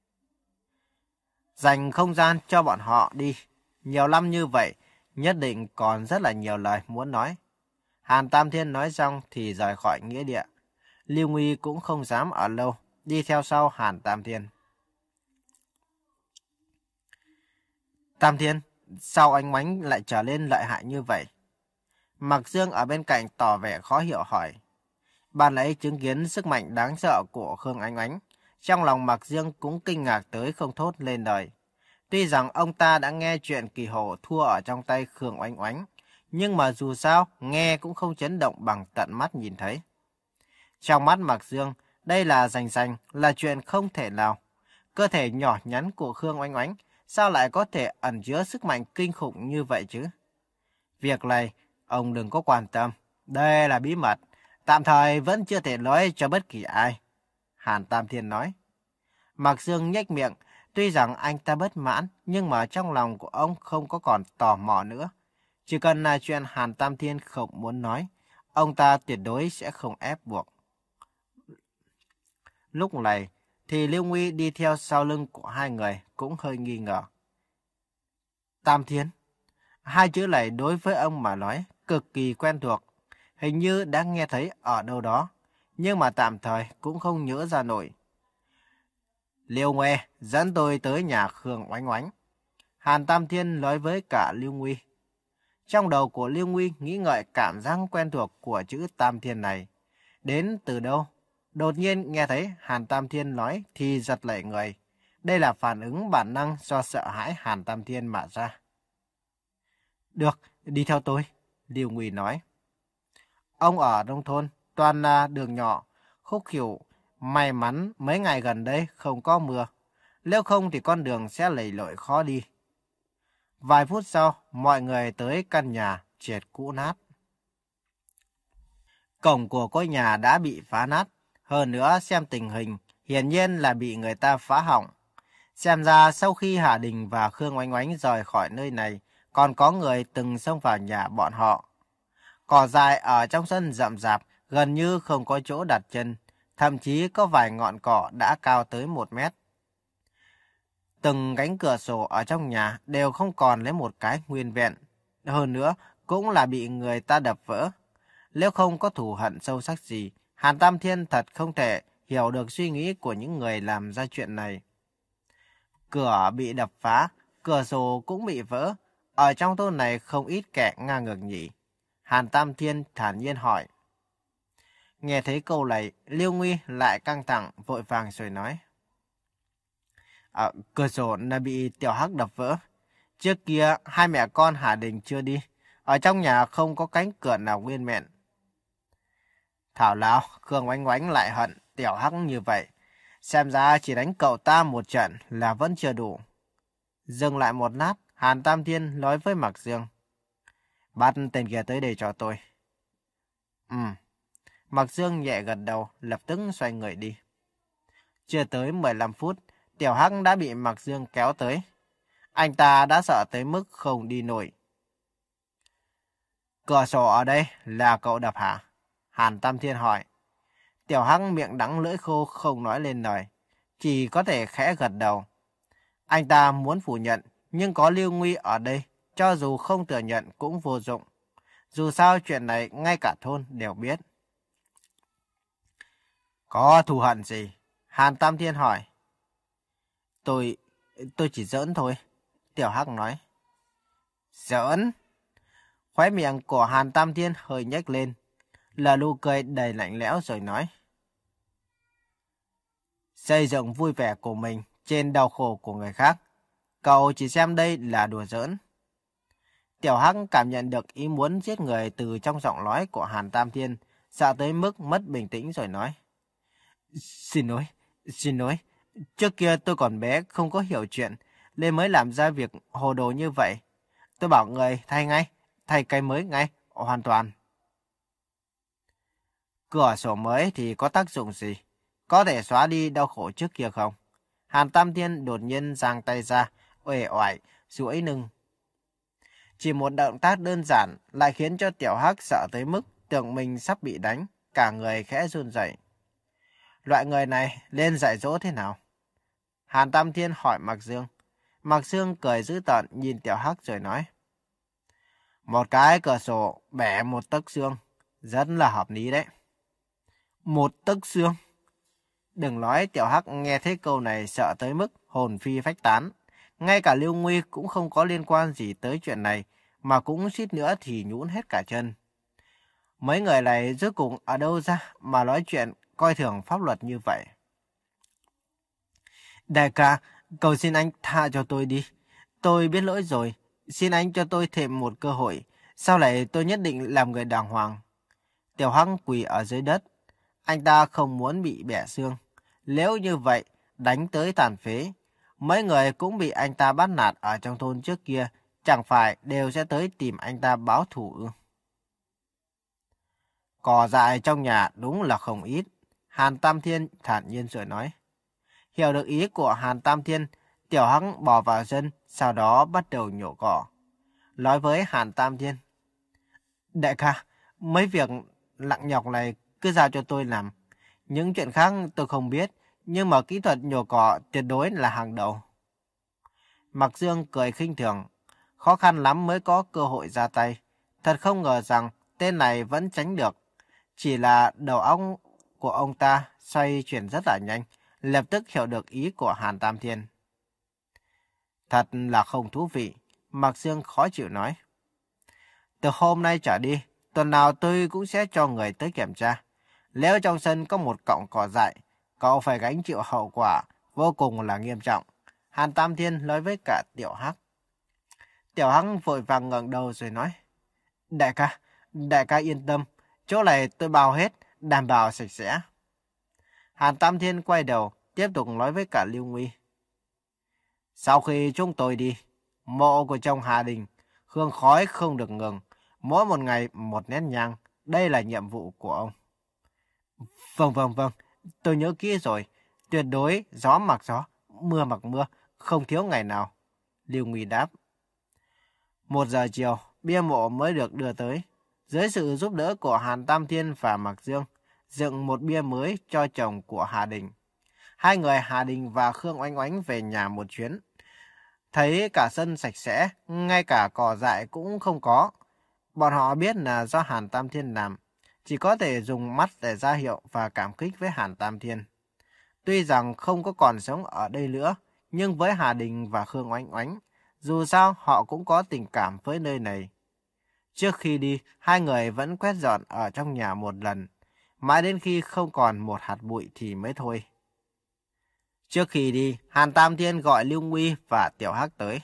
Dành không gian cho bọn họ đi. Nhiều năm như vậy, nhất định còn rất là nhiều lời muốn nói. Hàn Tam Thiên nói xong thì rời khỏi nghĩa địa. Lưu Nguy cũng không dám ở lâu, đi theo sau Hàn Tam Thiên. Tam Thiên, sao anh Oánh lại trở lên lợi hại như vậy? Mạc Dương ở bên cạnh tỏ vẻ khó hiểu hỏi. Ban nãy chứng kiến sức mạnh đáng sợ của Khương Ánh Ánh, trong lòng Mạc Dương cũng kinh ngạc tới không thốt lên lời. Tuy rằng ông ta đã nghe chuyện Kỳ Hổ thua ở trong tay Khương Oánh Oánh, nhưng mà dù sao nghe cũng không chấn động bằng tận mắt nhìn thấy. Trong mắt Mạc Dương, đây là rành rành, là chuyện không thể nào. Cơ thể nhỏ nhắn của Khương Oánh Oánh sao lại có thể ẩn chứa sức mạnh kinh khủng như vậy chứ? Việc này, ông đừng có quan tâm. Đây là bí mật, tạm thời vẫn chưa thể nói cho bất kỳ ai. Hàn Tam Thiên nói. Mạc Dương nhếch miệng, tuy rằng anh ta bất mãn, nhưng mà trong lòng của ông không có còn tò mò nữa. Chỉ cần là chuyện Hàn Tam Thiên không muốn nói, ông ta tuyệt đối sẽ không ép buộc. Lúc này, thì Lưu Nguy đi theo sau lưng của hai người cũng hơi nghi ngờ. Tam Thiên, hai chữ này đối với ông mà nói cực kỳ quen thuộc, hình như đã nghe thấy ở đâu đó, nhưng mà tạm thời cũng không nhớ ra nổi. Liêu Nguy dẫn tôi tới nhà Khương Oánh Oánh. Hàn Tam Thiên nói với cả Lưu Nguy. Trong đầu của Lưu Nguy nghĩ ngợi cảm giác quen thuộc của chữ Tam Thiên này. Đến từ đâu? Đột nhiên nghe thấy Hàn Tam Thiên nói thì giật nảy người. Đây là phản ứng bản năng do sợ hãi Hàn Tam Thiên mà ra. Được, đi theo tôi, Lưu Nguy nói. Ông ở nông thôn, toàn là đường nhỏ, khúc khỉu. May mắn mấy ngày gần đây không có mưa. Nếu không thì con đường sẽ lầy lội khó đi. Vài phút sau, mọi người tới căn nhà trệt cũ nát. Cổng của ngôi nhà đã bị phá nát. Hơn nữa xem tình hình, hiển nhiên là bị người ta phá hỏng. Xem ra sau khi Hà Đình và Khương Oánh Oánh rời khỏi nơi này, còn có người từng xông vào nhà bọn họ. Cỏ dại ở trong sân rậm rạp, gần như không có chỗ đặt chân. Thậm chí có vài ngọn cỏ đã cao tới một mét. Từng cánh cửa sổ ở trong nhà đều không còn lấy một cái nguyên vẹn. Hơn nữa, cũng là bị người ta đập vỡ. Nếu không có thù hận sâu sắc gì, Hàn Tam Thiên thật không thể hiểu được suy nghĩ của những người làm ra chuyện này. Cửa bị đập phá, cửa sổ cũng bị vỡ. Ở trong thôn này không ít kẻ ngang ngược nhỉ. Hàn Tam Thiên thản nhiên hỏi. Nghe thấy câu này, Lưu Nguy lại căng thẳng, vội vàng rồi nói. À, cửa sổ là bị Tiểu Hắc đập vỡ. Trước kia, hai mẹ con Hà Đình chưa đi. Ở trong nhà không có cánh cửa nào nguyên vẹn. Thảo nào, Khương Oánh Oánh lại hận Tiểu Hắc như vậy. Xem ra chỉ đánh cậu ta một trận là vẫn chưa đủ. Dừng lại một lát, Hàn Tam Thiên nói với Mạc Dương. Bắt tên kia tới đây cho tôi. Ừm. Mạc Dương nhẹ gật đầu, lập tức xoay người đi. Chưa tới mười lăm phút, Tiểu Hắc đã bị Mạc Dương kéo tới. Anh ta đã sợ tới mức không đi nổi. Cửa sổ ở đây là cậu đập hả? Hàn Tam Thiên hỏi. Tiểu Hắc miệng đắng lưỡi khô không nói lên lời, chỉ có thể khẽ gật đầu. Anh ta muốn phủ nhận, nhưng có Lưu Nguy ở đây, cho dù không thừa nhận cũng vô dụng. Dù sao chuyện này ngay cả thôn đều biết. Có thù hận gì? Hàn Tam Thiên hỏi. Tôi, tôi chỉ giỡn thôi, Tiểu Hắc nói. Giỡn? Khóe miệng của Hàn Tam Thiên hơi nhếch lên, là nụ cười đầy lạnh lẽo rồi nói. Xây dựng vui vẻ của mình trên đau khổ của người khác. Cậu chỉ xem đây là đùa giỡn. Tiểu Hắc cảm nhận được ý muốn giết người từ trong giọng nói của Hàn Tam Thiên, sợ tới mức mất bình tĩnh rồi nói. Xin lỗi, xin lỗi. Trước kia tôi còn bé không có hiểu chuyện, nên mới làm ra việc hồ đồ như vậy. Tôi bảo người thay ngay, thay cái mới ngay, hoàn toàn. Cửa sổ mới thì có tác dụng gì? Có thể xóa đi đau khổ trước kia không? Hàn Tam Thiên đột nhiên giang tay ra, uể oải, duỗi lưng. Chỉ một động tác đơn giản lại khiến cho Tiểu Hắc sợ tới mức tưởng mình sắp bị đánh, cả người khẽ run rẩy. Loại người này nên dạy dỗ thế nào? Hàn Tam Thiên hỏi Mạc Dương. Mạc Dương cười dữ tợn nhìn Tiểu Hắc rồi nói. Một cái cửa sổ bẻ một tấc xương, rất là hợp lý đấy. Một tấc xương? Đừng nói Tiểu Hắc nghe thấy câu này sợ tới mức hồn phi phách tán. Ngay cả Lưu Nguy cũng không có liên quan gì tới chuyện này, mà cũng suýt nữa thì nhũn hết cả chân. Mấy người này rốt cuộc ở đâu ra mà nói chuyện coi thường pháp luật như vậy? Đại ca, cầu xin anh tha cho tôi đi. Tôi biết lỗi rồi. Xin anh cho tôi thêm một cơ hội. Sau này tôi nhất định làm người đàng hoàng. Tiểu Hắc quỳ ở dưới đất. Anh ta không muốn bị bẻ xương. Nếu như vậy, đánh tới tàn phế. Mấy người cũng bị anh ta bắt nạt ở trong thôn trước kia. Chẳng phải đều sẽ tới tìm anh ta báo thù ư? Cỏ dại trong nhà đúng là không ít. Hàn Tam Thiên thản nhiên rồi nói. Hiểu được ý của Hàn Tam Thiên, Tiểu Hắc bò vào sân, sau đó bắt đầu nhổ cỏ. Nói với Hàn Tam Thiên. Đại ca, mấy việc nặng nhọc này cứ giao cho tôi làm. Những chuyện khác tôi không biết, nhưng mà kỹ thuật nhổ cỏ tuyệt đối là hàng đầu. Mạc Dương cười khinh thường. Khó khăn lắm mới có cơ hội ra tay. Thật không ngờ rằng tên này vẫn tránh được. Chỉ là đầu óc của ông ta xoay chuyển rất là nhanh, lập tức hiểu được ý của Hàn Tam Thiên. Thật là không thú vị, Mạc Dương khó chịu nói. Từ hôm nay trở đi, tuần nào tôi cũng sẽ cho người tới kiểm tra. Nếu trong sân có một cọng cỏ dại, cậu phải gánh chịu hậu quả vô cùng là nghiêm trọng. Hàn Tam Thiên nói với cả Tiểu Hắc. Tiểu Hắc vội vàng ngẩng đầu rồi nói. Đại ca, đại ca yên tâm, chỗ này tôi bao hết, đảm bảo sạch sẽ. Hàn Tam Thiên quay đầu, tiếp tục nói với cả Lưu Nguy. Sau khi chúng tôi đi, mộ của chồng Hà Đình, hương khói không được ngừng, mỗi một ngày một nén nhang, đây là nhiệm vụ của ông. Vâng vâng vâng, tôi nhớ kỹ rồi, tuyệt đối gió mặc gió, mưa mặc mưa, không thiếu ngày nào. Lưu Nguy đáp. Một giờ chiều, bia mộ mới được đưa tới. Dưới sự giúp đỡ của Hàn Tam Thiên và Mạc Dương, dựng một bia mới cho chồng của Hà Đình. Hai người Hà Đình và Khương Oánh Oánh về nhà một chuyến. Thấy cả sân sạch sẽ, ngay cả cỏ dại cũng không có. Bọn họ biết là do Hàn Tam Thiên làm, chỉ có thể dùng mắt để ra hiệu và cảm kích với Hàn Tam Thiên. Tuy rằng không có còn sống ở đây nữa, nhưng với Hà Đình và Khương Oánh Oánh, dù sao họ cũng có tình cảm với nơi này. Trước khi đi, hai người vẫn quét dọn ở trong nhà một lần, mãi đến khi không còn một hạt bụi thì mới thôi. Trước khi đi, Hàn Tam Thiên gọi Lưu Nguy và Tiểu Hắc tới.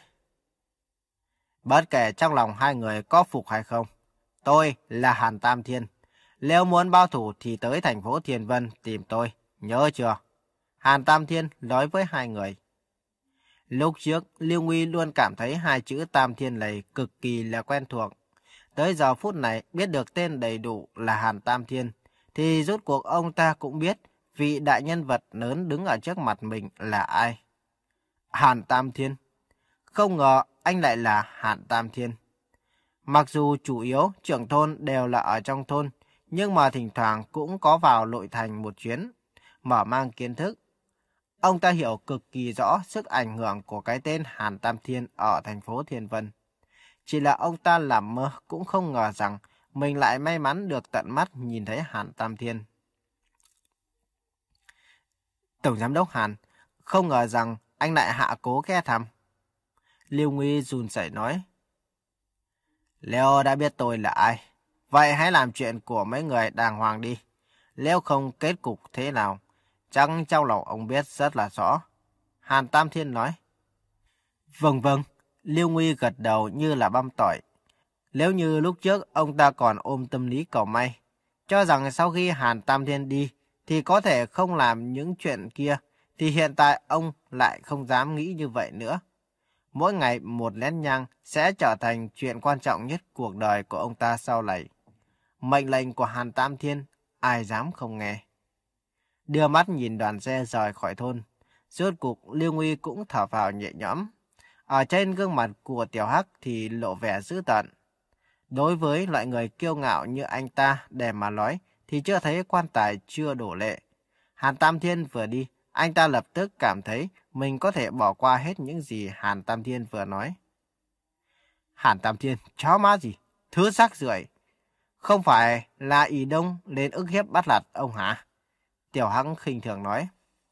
Bất kể trong lòng hai người có phục hay không, tôi là Hàn Tam Thiên. Nếu muốn báo thù thì tới thành phố Thiên Vân tìm tôi, nhớ chưa? Hàn Tam Thiên nói với hai người. Lúc trước, Lưu Nguy luôn cảm thấy hai chữ Tam Thiên này cực kỳ là quen thuộc. Tới giờ phút này biết được tên đầy đủ là Hàn Tam Thiên, thì rốt cuộc ông ta cũng biết vị đại nhân vật lớn đứng ở trước mặt mình là ai. Hàn Tam Thiên. Không ngờ anh lại là Hàn Tam Thiên. Mặc dù chủ yếu trưởng thôn đều là ở trong thôn, nhưng mà thỉnh thoảng cũng có vào nội thành một chuyến, mở mang kiến thức. Ông ta hiểu cực kỳ rõ sức ảnh hưởng của cái tên Hàn Tam Thiên ở thành phố Thiên Vân. Chỉ là ông ta làm mơ cũng không ngờ rằng mình lại may mắn được tận mắt nhìn thấy Hàn Tam Thiên. Tổng giám đốc Hàn, không ngờ rằng anh lại hạ cố ghé thăm. Lưu Nguy run rẩy nói. Leo đã biết tôi là ai, vậy hãy làm chuyện của mấy người đàng hoàng đi. Nếu không kết cục thế nào, Chắc trong lòng ông biết rất là rõ. Hàn Tam Thiên nói. Vâng vâng, Liêu Nguy gật đầu như là băm tỏi. Nếu như lúc trước ông ta còn ôm tâm lý cầu may, cho rằng sau khi Hàn Tam Thiên đi thì có thể không làm những chuyện kia, thì hiện tại ông lại không dám nghĩ như vậy nữa. Mỗi ngày một nén nhang sẽ trở thành chuyện quan trọng nhất cuộc đời của ông ta sau này. Mệnh lệnh của Hàn Tam Thiên, ai dám không nghe. Đưa mắt nhìn đoàn xe rời khỏi thôn, rốt cuộc Liêu Nguy cũng thở phào nhẹ nhõm. Ở trên gương mặt của Tiểu Hắc thì lộ vẻ dữ tợn. Đối với loại người kiêu ngạo như anh ta để mà nói thì chưa thấy quan tài chưa đổ lệ. Hàn Tam Thiên vừa đi, anh ta lập tức cảm thấy mình có thể bỏ qua hết những gì Hàn Tam Thiên vừa nói. Hàn Tam Thiên, chó má gì? Thứ rác rưởi. Không phải là Ỷ Đông lên ức hiếp bắt nạt ông hả? Tiểu Hắc khinh thường nói.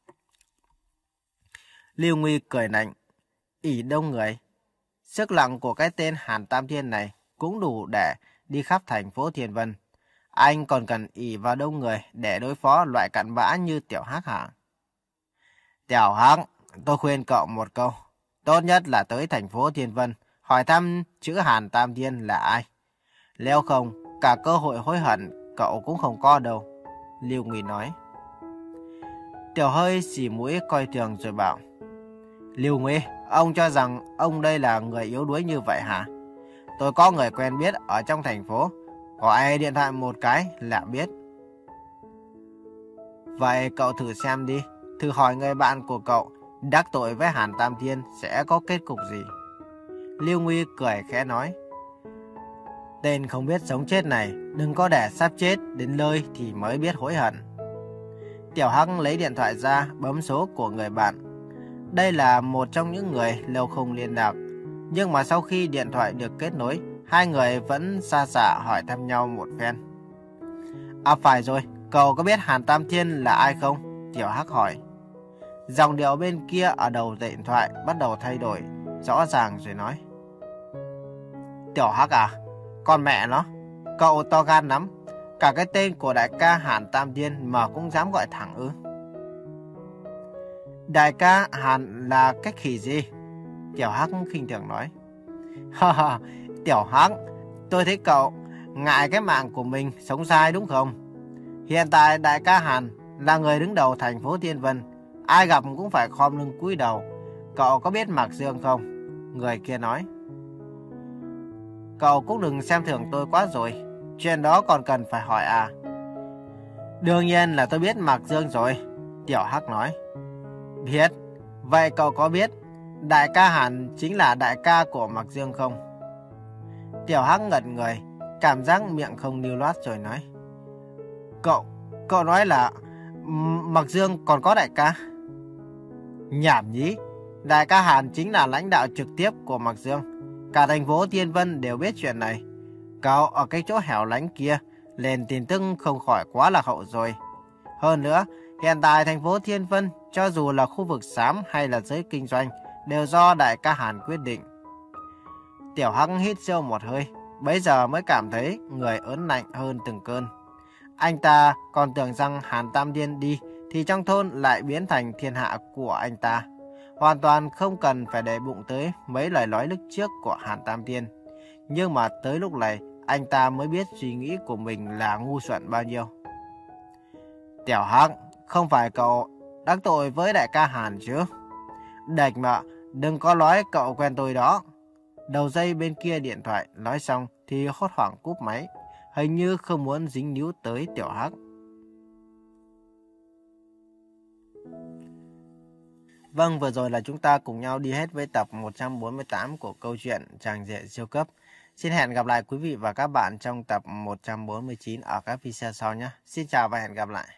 Liêu Nguy cười lạnh. Ỷ Đông người. Sức nặng của cái tên Hàn Tam Thiên này cũng đủ để đi khắp thành phố Thiên Vân. Anh còn cần ỷ vào đông người để đối phó loại cặn bã như Tiểu Hắc hả? Tiểu Hắc, tôi khuyên cậu một câu. Tốt nhất là tới thành phố Thiên Vân, hỏi thăm chữ Hàn Tam Thiên là ai. Nếu không, cả cơ hội hối hận cậu cũng không có đâu. Liêu Nguy nói. Tiểu Hơi xì mũi coi thường rồi bảo. Liêu Nguy, ông cho rằng ông đây là người yếu đuối như vậy hả? Tôi có người quen biết ở trong thành phố, gọi điện thoại một cái là biết. Vậy cậu thử xem đi, thử hỏi người bạn của cậu đắc tội với Hàn Tam Thiên sẽ có kết cục gì? Liêu Nguy cười khẽ nói. Tên không biết sống chết này, đừng có để sắp chết đến nơi thì mới biết hối hận. Tiểu Hắc lấy điện thoại ra bấm số của người bạn. Đây là một trong những người lâu không liên lạc. Nhưng mà sau khi điện thoại được kết nối, hai người vẫn xa xả hỏi thăm nhau một phen. À phải rồi, cậu có biết Hàn Tam Thiên là ai không? Tiểu Hắc hỏi. Giọng điệu bên kia ở đầu điện thoại bắt đầu thay đổi, rõ ràng rồi nói. Tiểu Hắc à, con mẹ nó, cậu to gan lắm. Cả cái tên của đại ca Hàn Tam Thiên mà cũng dám gọi thẳng ư? Đại ca Hàn là cách khỉ gì? Tiểu Hắc khinh thường nói. Ha ha, Tiểu Hắc, tôi thấy cậu ngại cái mạng của mình sống sai đúng không? Hiện tại đại ca Hàn là người đứng đầu thành phố Thiên Vân, ai gặp cũng phải khom lưng cúi đầu. Cậu có biết Mạc Dương không? Người kia nói. Cậu cũng đừng xem thường tôi quá rồi, chuyện đó còn cần phải hỏi à? Đương nhiên là tôi biết Mạc Dương rồi, Tiểu Hắc nói. Biết, vậy cậu có biết đại ca Hàn chính là đại ca của Mạc Dương không? Tiểu Hắc ngẩn người, cảm giác miệng không lưu loát rồi nói. Cậu, cậu nói là Mạc Dương còn có đại ca? Nhảm nhí, đại ca Hàn chính là lãnh đạo trực tiếp của Mạc Dương. Cả thành phố Thiên Vân đều biết chuyện này. Cậu ở cái chỗ hẻo lánh kia lên tin tức không khỏi quá là hậu rồi. Hơn nữa, hiện tại thành phố Thiên Vân, cho dù là khu vực xám hay là giới kinh doanh, đều do đại ca Hàn quyết định. Tiểu Hắc hít sâu một hơi, bấy giờ mới cảm thấy người ớn lạnh hơn từng cơn. Anh ta còn tưởng rằng Hàn Tam Thiên đi thì trong thôn lại biến thành thiên hạ của anh ta. Hoàn toàn không cần phải để bụng tới mấy lời nói lúc trước của Hàn Tam Thiên. Nhưng mà tới lúc này, anh ta mới biết suy nghĩ của mình là ngu xuẩn bao nhiêu. Tiểu Hắc, không phải cậu đắc tội với đại ca Hàn chứ? Đạch mà, đừng có nói cậu quen tôi đó. Đầu dây bên kia điện thoại nói xong thì hốt hoảng cúp máy, hình như không muốn dính níu tới Tiểu Hắc. Vâng, vừa rồi là chúng ta cùng nhau đi hết với tập một trăm bốn mươi tám của câu chuyện Chàng Rể Siêu Cấp. Xin hẹn gặp lại quý vị và các bạn trong tập một trăm bốn mươi chín ở các video sau nhé. Xin chào và hẹn gặp lại.